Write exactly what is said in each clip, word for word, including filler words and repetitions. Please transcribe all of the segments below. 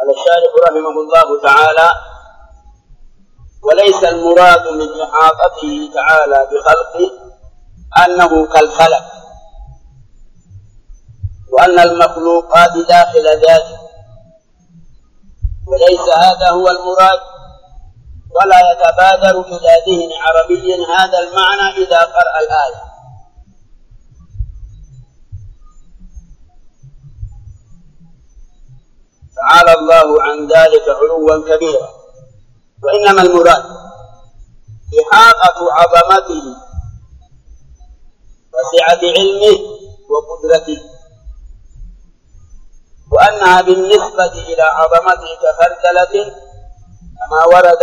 قال الشارح رحمه الله تعالى: وليس المراد من إحاطته تعالى بخلقه أنه كالفلك، وأن المخلوقات داخل ذاته، وليس هذا هو المراد، ولا يتبادر إلى ذهن عربي هذا المعنى إذا قرأ الآية. تعالى الله عن ذلك علوا كبيرا. وإنما المراد إحاطة عظمته وسعة علمه وقدرته، وأنها بالنسبة إلى عظمته كخردلة، كما ورد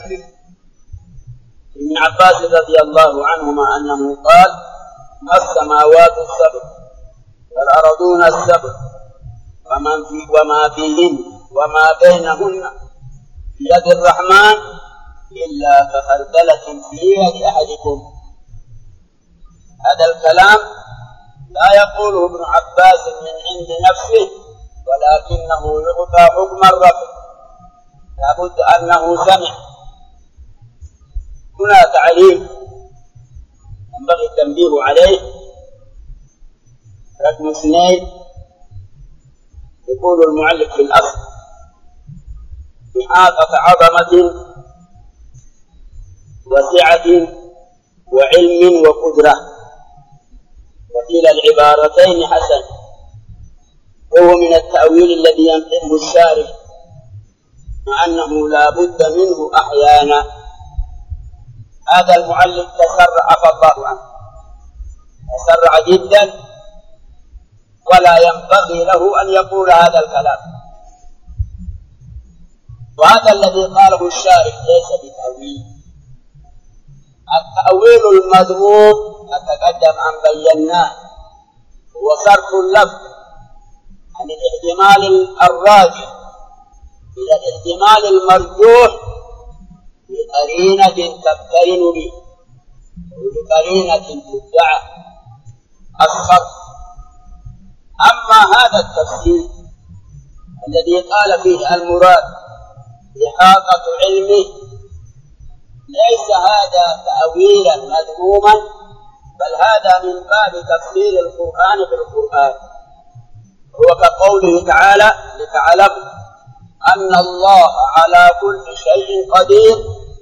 ابن عباس رضي الله عنهما أنه قال: السماوات السبع والأرضون السبع ومن في وما فيهن وما بينهن في يد الرحمن إلا كخردلة في يد أحدكم. هذا الكلام لا يقوله ابن عباس من عند نفسه، ولكنه يعطى حكم الرفع، لابد أنه سمع. هنا تعليم ينبغي التنبيه عليه. رقم اثنين، يقول المؤلف في الأصل: إحاطة عظمة وسعة وعلم وقدرة. وكلا العبارتين حسن، وهو من التأويل الذي ينقله الشارح، مع أنه لا بد منه أحيانا. هذا المؤلف تسرع عفى الله عنه، تسرع جدا، ولا ينبغي له أن يقول هذا الكلام. وهذا الذي قاله الشارح ليس بتأويل. التأويل المذموم نتقدم أن بيناه، هو صرف اللفظ عن الاحتمال الراجح إلى الاحتمال المرجوح بقرينة تقترن به، وبقرينة تدعى الصرف. أما هذا التفسير الذي قال فيه المراد إحاطة علمه، ليس هذا تأويلا مذموما، بل هذا من باب تفسير القرآن بالقرآن. هو كقوله تعالى: لتعلم أن الله على كل شيء قدير،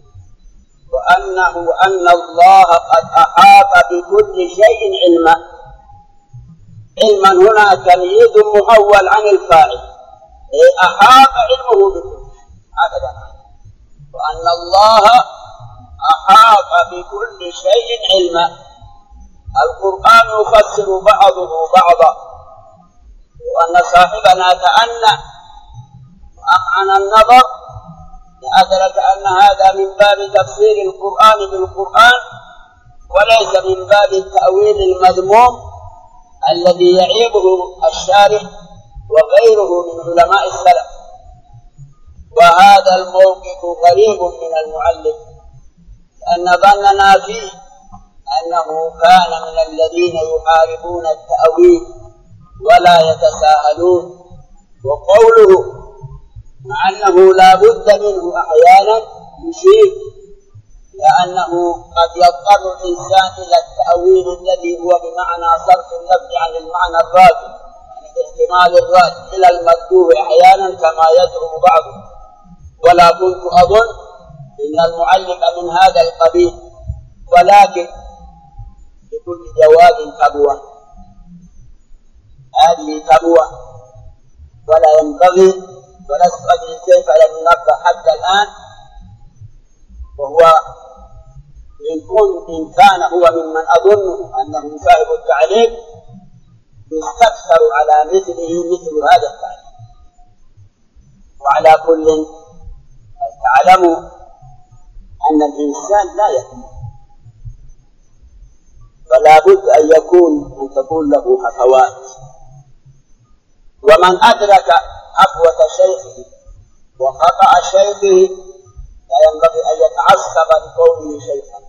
وأنه أن الله قد أحاط بكل شيء علما. علما هنا تمييز محول عن الفاعل، أحاط علمه بكل شيء، هكذا معنى. وأن الله أحاط بكل شيء علما. القرآن يفسر بعضه بعضا، وأن صاحبنا تأنى وأمعن النظر لأدرك أن هذا من باب تفسير القرآن بالقرآن، وليس من باب التأويل المذموم الذي يعيبه الشارح وغيره من علماء السلف. وهذا الموقف غريب من المؤلف، لأن ظننا فيه أنه كان من الذين يحاربون التأويل ولا يتساءلون. وقوله مع أنه لا بد منه أحيانا يشير، لأنه قد يضطر الإنسان إلى التأويل الذي هو بمعنى صرف اللفظ عن المعنى الراجح، يعني احتمال الراجح إلى المكروه أحيانا كما يدعو بعضهم. ولا كنت أظن إن المعلق من هذا القبيل، ولكن لكل جواب كبوة، هذه كبوة، ولا ينبغي، ولست أدري كيف لم ينبه حتى الآن. وهو إن كن إن كان هو ممن أظنه أنه صاحب التعليم، يستكثر على مثله مثل هذا التعليم. وعلى كل تعلموا أن الإنسان لا يكون، فلا بد أن يكون أن تكون له هفوات. ومن أدرك هفوة شيخه وخطأ شيخه لا ينبغي أن يتعصب لكونه شيخا.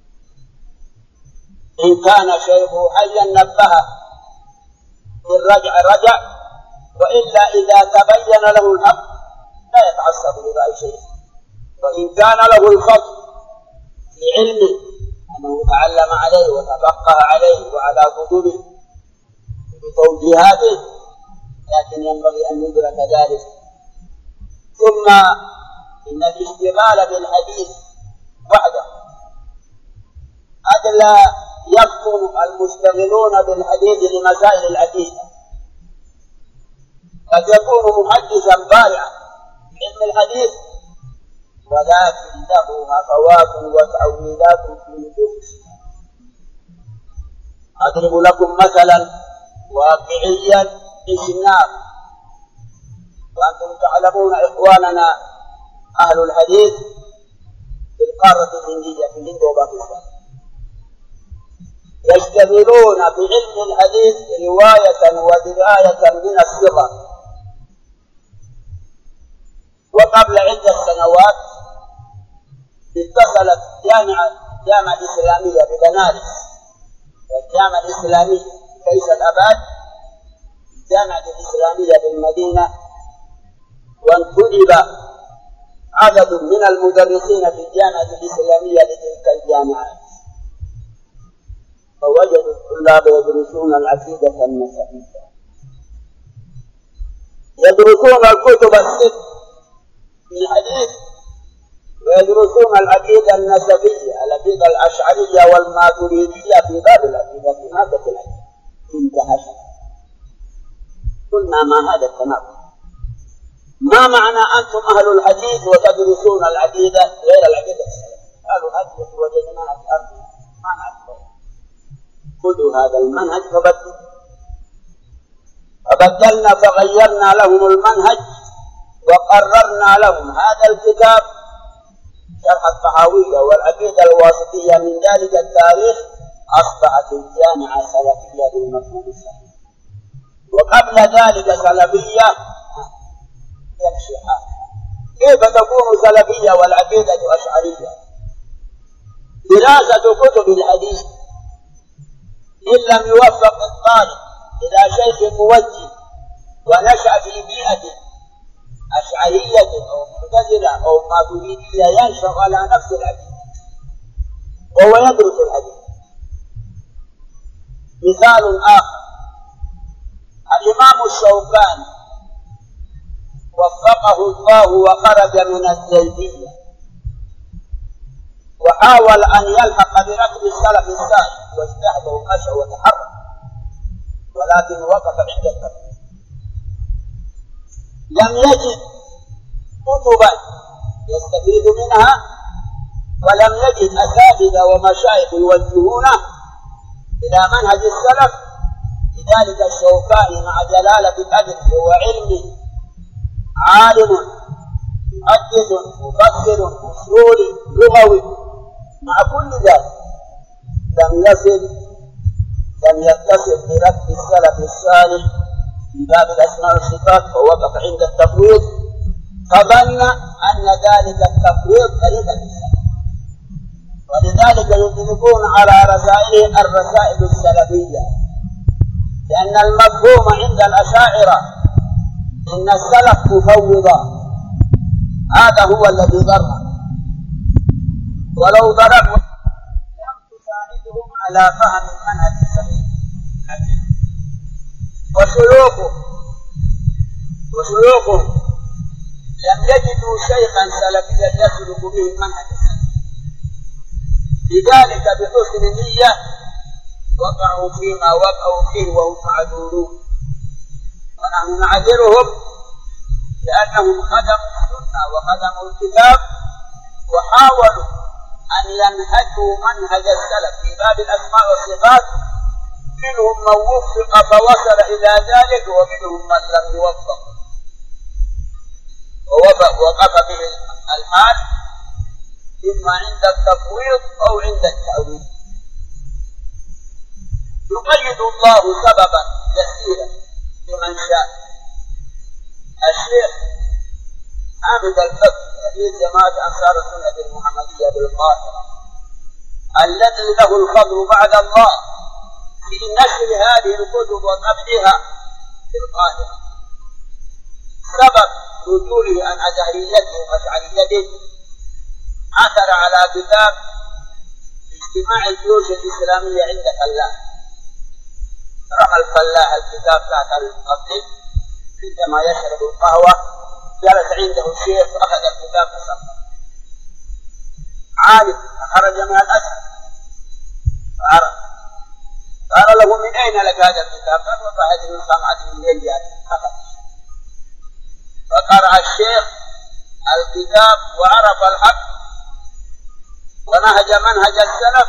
إن كان شيخه حيا نبهه، إن رجع رجع، وإلا إذا تبين له الحق لا يتعصب لرأي شيخ، وإن كان له الفضل في علمه أنه تعلم عليه وتفقه عليه وعلى كتبه بتوجيهاته، لكن ينبغي أن يدرك ذلك. ثم إن الاشتغال بالحديث وحده قد لا يفطن المشتغلون بالحديث لمسائل العقيدة، قد يكون محدثا بارعا في علم الحديث ولكن له هفوات وتأويلات في نصوص. أضرب لكم مثلا واقعيا بسناب، وأنتم تعلمون إخواننا أهل الحديث في القارة الهندية في الهند وباكستان يشتغلون بعلم الحديث رواية ودراية من الصغر. وقبل عدة سنوات اتصلت جامعة جامعة إسلامية ببنارس والجامعة الإسلامية فيصل أباد الجامعة الإسلامية بالمدينة، وانتدب عدد من المدرسين في الجامعة الإسلامية لتلك الجامعات، فوجدوا الطلاب يدرسون العقيدة النسبية، يدرسون الكتب الست في الحديث، ويدرسون العقيدة النسبية العقيدة الأشعرية والماتريدية في باب العقيدة في مادة العقيدة. انتهى. قلنا ما هذا التناقض؟ ما معنى أنتم أهل الحديث وتدرسون العقيدة غير العقيدة السلفية؟ قالوا هذه وجدناها في أرضنا ما نعرفها. خذوا هذا المنهج فبدلوا، فبدلنا فغيرنا لهم المنهج وقررنا لهم هذا الكتاب شرح الطحاوية والعقيدة الواسطية. من ذلك التاريخ أصبحت الجامعة سلفية بالمفهوم الصحيح، وقبل ذلك سلفية يمشي حالها. كيف تكون سلفية والعقيدة أشعرية؟ دراسة كتب الحديث إن لم يوفق الطالب إلى شيخ موجه ونشأ في بيئة أشعرية أو معتزلة أو ماتريدية ينشأ على نفس العقيدة وهو يدرس الحديث. مثال آخر، الإمام الشوكاني وفقه الله وخرج من الزيدية وحاول أن يلحق بركب السلف الصالح واجتهد ومشى وتحرك، ولكن وقف عند التفكير، لم يجد كتبا يستفيد منها ولم يجد أساتذة ومشايخ يوجهونه إلى منهج السلف. لذلك الشوكاني مع جلالة قدره وعلمه عالم محدث مفسر أصولي لغوي، مع كل ذلك لم يصل لم يتصل بركب السلف الصالح في باب الأسماء والصفات، فوقف عند التفويض فظن أن ذلك التفويض طريقة السلف، ولذلك يطلقون على رسائله الرسائل السلفية، لأن المفهوم عند الأشاعرة إن السلف مفوضة، هذا هو الذي ضر، ولو ضربوا لم تساعدهم على فهم المنهج الصحيح. وشيوخه وشيوخهم لم يجدوا شيخا سلفيا يسلك به المنهج السلفي، لذلك بحسن نية وقعوا فيما وقعوا فيه وهم معذورون، ونحن نعذرهم لأنهم خدموا السنة وخدموا الكتاب وحاولوا أن ينهجوا منهج السلف في باب الأسماء والصفات. منهم من وفق فوصل إلى ذلك ومنهم من لم يوفق ووقف به الحال إما عند التفويض أو عند التأويل. يقيد الله سببا يسيرا لمن شاء. الشيخ حامد الفقي رئيس جماعة أنصار السنة المحمدية بالقاهرة الذي له الفضل بعد الله في نشر هذه الكتب وطبعها في القاهرة، سبب رجوله عن أزهريته وأشعريته عثر على كتاب اجتماع الجيوش الإسلامية عند فلاح. رمى الفلاح الكتاب تحت القبل عندما يشرب القهوة، جلس عنده الشيخ فأخذ الكتاب وصفه. عالم خرج من الأزهر فعرف، قال له من أين لك هذا الكتاب؟ قال والله هذه النسخة من وين جاءت؟ أخذ. فقرأ الشيخ الكتاب وعرف الحق ونهج منهج السلف،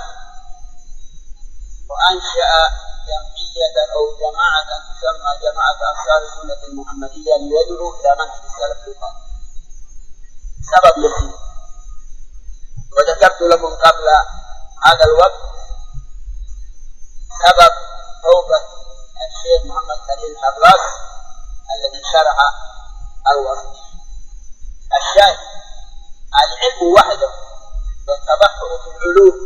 وأنشأ جمعية أو جماعة تسمى جماعة أنصار السنة المحمدية ليدعو إلى منهج السلف في الأرض. سبب يسير، وذكرت لكم قبل هذا الوقت سبب توبة الشيخ محمد خليل حراس الذي شرح الوصف. الشاهد العلم وحده والتبحر في العلوم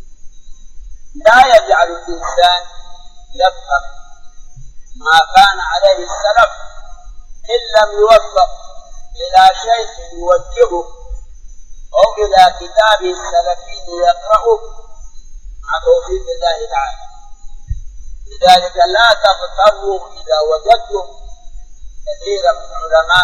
لا يجعل الإنسان يفهم ما كان عليه السلف إن لم يوفق إلى شيخ يوجهه أو إلى كتاب السلفي يقرأه مع توفيق الله تعالى. لذلك لا تغتروا إذا وجدتم كثيرا من علماء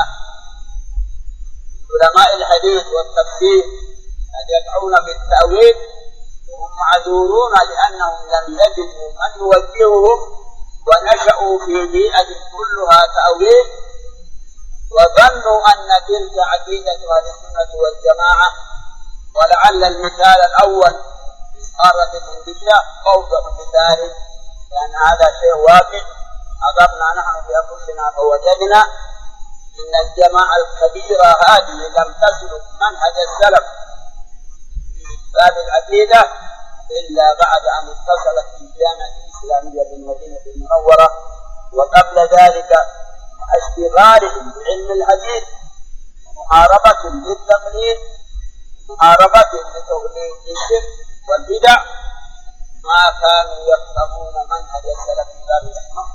علماء الحديث والتفسير قد يقعون بالتأويل وهم معذورون لأنهم لم يجدوا من يوجههم ونشأوا في بيئة كلها تأويل وظنوا أن تلك عقيدة أهل السنة والجماعة. ولعل المثال الأول في قارة الهندية أوضح مثال، لأن هذا شيء واقع أضرنا نحن بأنفسنا فوجدنا إن الجماعة الكبيرة هذه لم تسلك منهج السلف في باب العقيدة إلا بعد أن اتصلت بالجامعة الإسلامية بالمدينة المنورة، وقبل ذلك اشتغالهم بعلم الحديث، محاربة للتقليد، محاربة لتغليظ الشرك والبدع، ما كانوا يفهمون منهج السلف في باب الإحماق.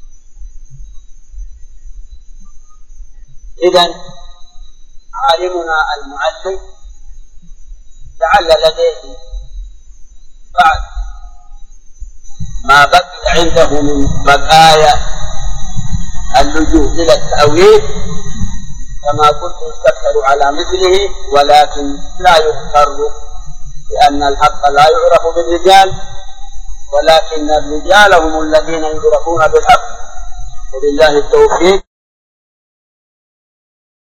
إذن عالمنا المعلم لعل لديه بعد ما بقي عنده من بقايا اللجوء إلى التأويل كما كنت يستكثر على مثله، ولكن لا يغتر، لأن الحق لا يعرف بالرجال ولكن الرجال هم الذين يعرفون بالحق. وبالله التوفيق.